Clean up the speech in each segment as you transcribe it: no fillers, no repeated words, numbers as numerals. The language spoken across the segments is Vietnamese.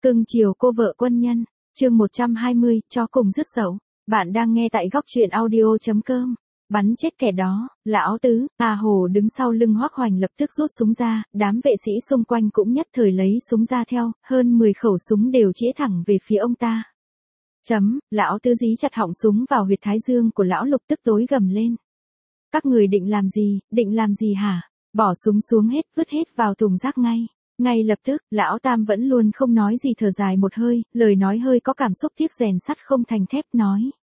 Cưng chiều cô vợ quân nhân, chương 120, cho cùng dứt dậu. Bạn đang nghe tại góc truyện audio.com. Bắn chết kẻ đó, lão tứ, Hồ đứng sau lưng Hoắc Hoành lập tức rút súng ra, đám vệ sĩ xung quanh cũng nhất thời lấy súng ra theo, hơn 10 khẩu súng đều chĩa thẳng về phía ông ta. Lão tứ dí chặt họng súng vào huyệt thái dương của lão Lục tức tối gầm lên. Các người định làm gì hả? Bỏ súng xuống hết, vứt hết vào thùng rác ngay. Ngay lập tức, lão Tam vẫn luôn không nói gì thở dài một hơi, lời nói hơi có cảm xúc tiếc rèn sắt không thành thép nói.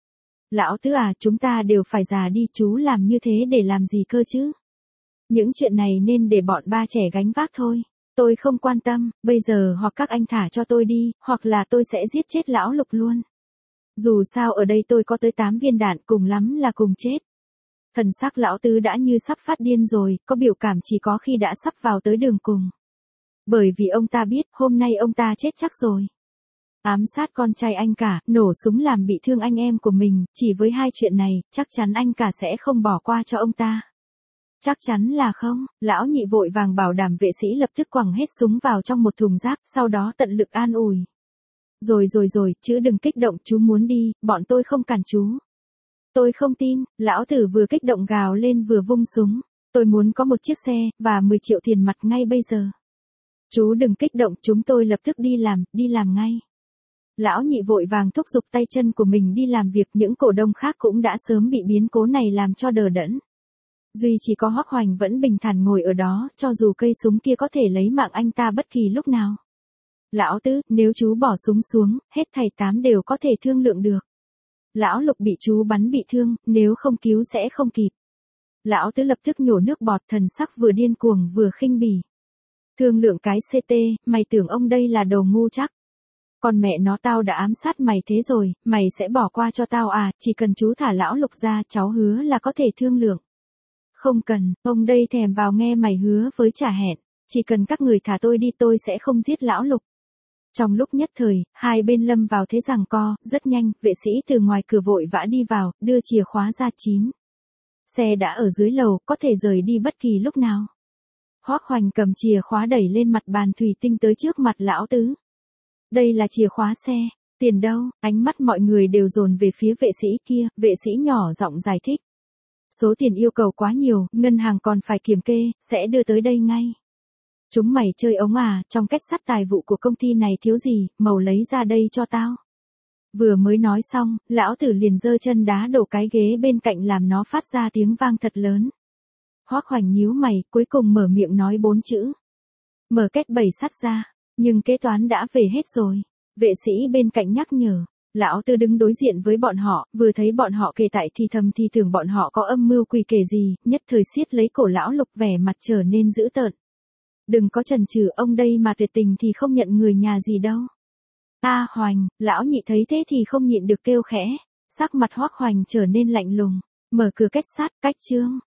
Lão Tứ à, chúng ta đều phải già đi, chú làm như thế để làm gì cơ chứ? Những chuyện này nên để bọn ba trẻ gánh vác thôi. Tôi không quan tâm, bây giờ hoặc các anh thả cho tôi đi, hoặc là tôi sẽ giết chết lão Lục luôn. Dù sao ở đây tôi có tới 8 viên đạn, cùng lắm là cùng chết. Thần sắc lão Tứ đã như sắp phát điên rồi, có biểu cảm chỉ có khi đã sắp vào tới đường cùng. Bởi vì ông ta biết, hôm nay ông ta chết chắc rồi. Ám sát con trai anh cả, nổ súng làm bị thương anh em của mình, chỉ với hai chuyện này, chắc chắn anh cả sẽ không bỏ qua cho ông ta. Chắc chắn là không, lão Nhị vội vàng bảo đảm vệ sĩ lập tức quẳng hết súng vào trong một thùng rác, sau đó tận lực an ủi. Rồi, chứ đừng kích động, chú muốn đi, bọn tôi không cản chú. Tôi không tin, lão tử vừa kích động gào lên vừa vung súng. Tôi muốn có một chiếc xe, và 10 triệu tiền mặt ngay bây giờ. Chú đừng kích động, chúng tôi lập tức đi làm ngay. Lão Nhị vội vàng thúc giục tay chân của mình đi làm việc, những cổ đông khác cũng đã sớm bị biến cố này làm cho đờ đẫn. Duy chỉ có Hoắc Hoành vẫn bình thản ngồi ở đó, cho dù cây súng kia có thể lấy mạng anh ta bất kỳ lúc nào. Lão Tứ, nếu chú bỏ súng xuống, hết thảy 8 đều có thể thương lượng được. Lão Lục bị chú bắn bị thương, nếu không cứu sẽ không kịp. Lão Tứ lập tức nhổ nước bọt, thần sắc vừa điên cuồng vừa khinh bỉ. Thương lượng cái CT, mày tưởng ông đây là đồ ngu chắc. Còn mẹ nó, tao đã ám sát mày thế rồi, mày sẽ bỏ qua cho tao à? Chỉ cần chú thả lão Lục ra, cháu hứa là có thể thương lượng. Không cần, ông đây thèm vào nghe mày hứa với trả hẹn. Chỉ cần các người thả tôi đi, tôi sẽ không giết lão Lục. Trong lúc nhất thời, hai bên lâm vào thế giằng co, rất nhanh, vệ sĩ từ ngoài cửa vội vã đi vào, đưa chìa khóa ra. Xe đã ở dưới lầu, có thể rời đi bất kỳ lúc nào. Hoắc Hoành cầm chìa khóa đẩy lên mặt bàn thủy tinh tới trước mặt lão Tứ. Đây là chìa khóa xe, tiền đâu? Ánh mắt mọi người đều dồn về phía vệ sĩ kia, vệ sĩ nhỏ giọng giải thích. Số tiền yêu cầu quá nhiều, ngân hàng còn phải kiểm kê, sẽ đưa tới đây ngay. Chúng mày chơi ống à, trong kết sắt tài vụ của công ty này thiếu gì, màu lấy ra đây cho tao. Vừa mới nói xong, lão tử liền giơ chân đá đổ cái ghế bên cạnh làm nó phát ra tiếng vang thật lớn. Hoắc Hoành nhíu mày, cuối cùng mở miệng nói 4 chữ. Mở kết 7 sắt ra, nhưng kế toán đã về hết rồi. Vệ sĩ bên cạnh nhắc nhở. Lão Tư đứng đối diện với bọn họ, vừa thấy bọn họ kề tại thì thầm thì tưởng bọn họ có âm mưu quỷ kể gì, nhất thời siết lấy cổ lão Lục, vẻ mặt trở nên dữ tợn. Đừng có chần chừ, ông đây mà tuyệt tình thì không nhận người nhà gì đâu. Hoành, lão Nhị thấy thế thì không nhịn được kêu khẽ. Sắc mặt Hoắc Hoành trở nên lạnh lùng. Mở cửa kết sắt, cách chương.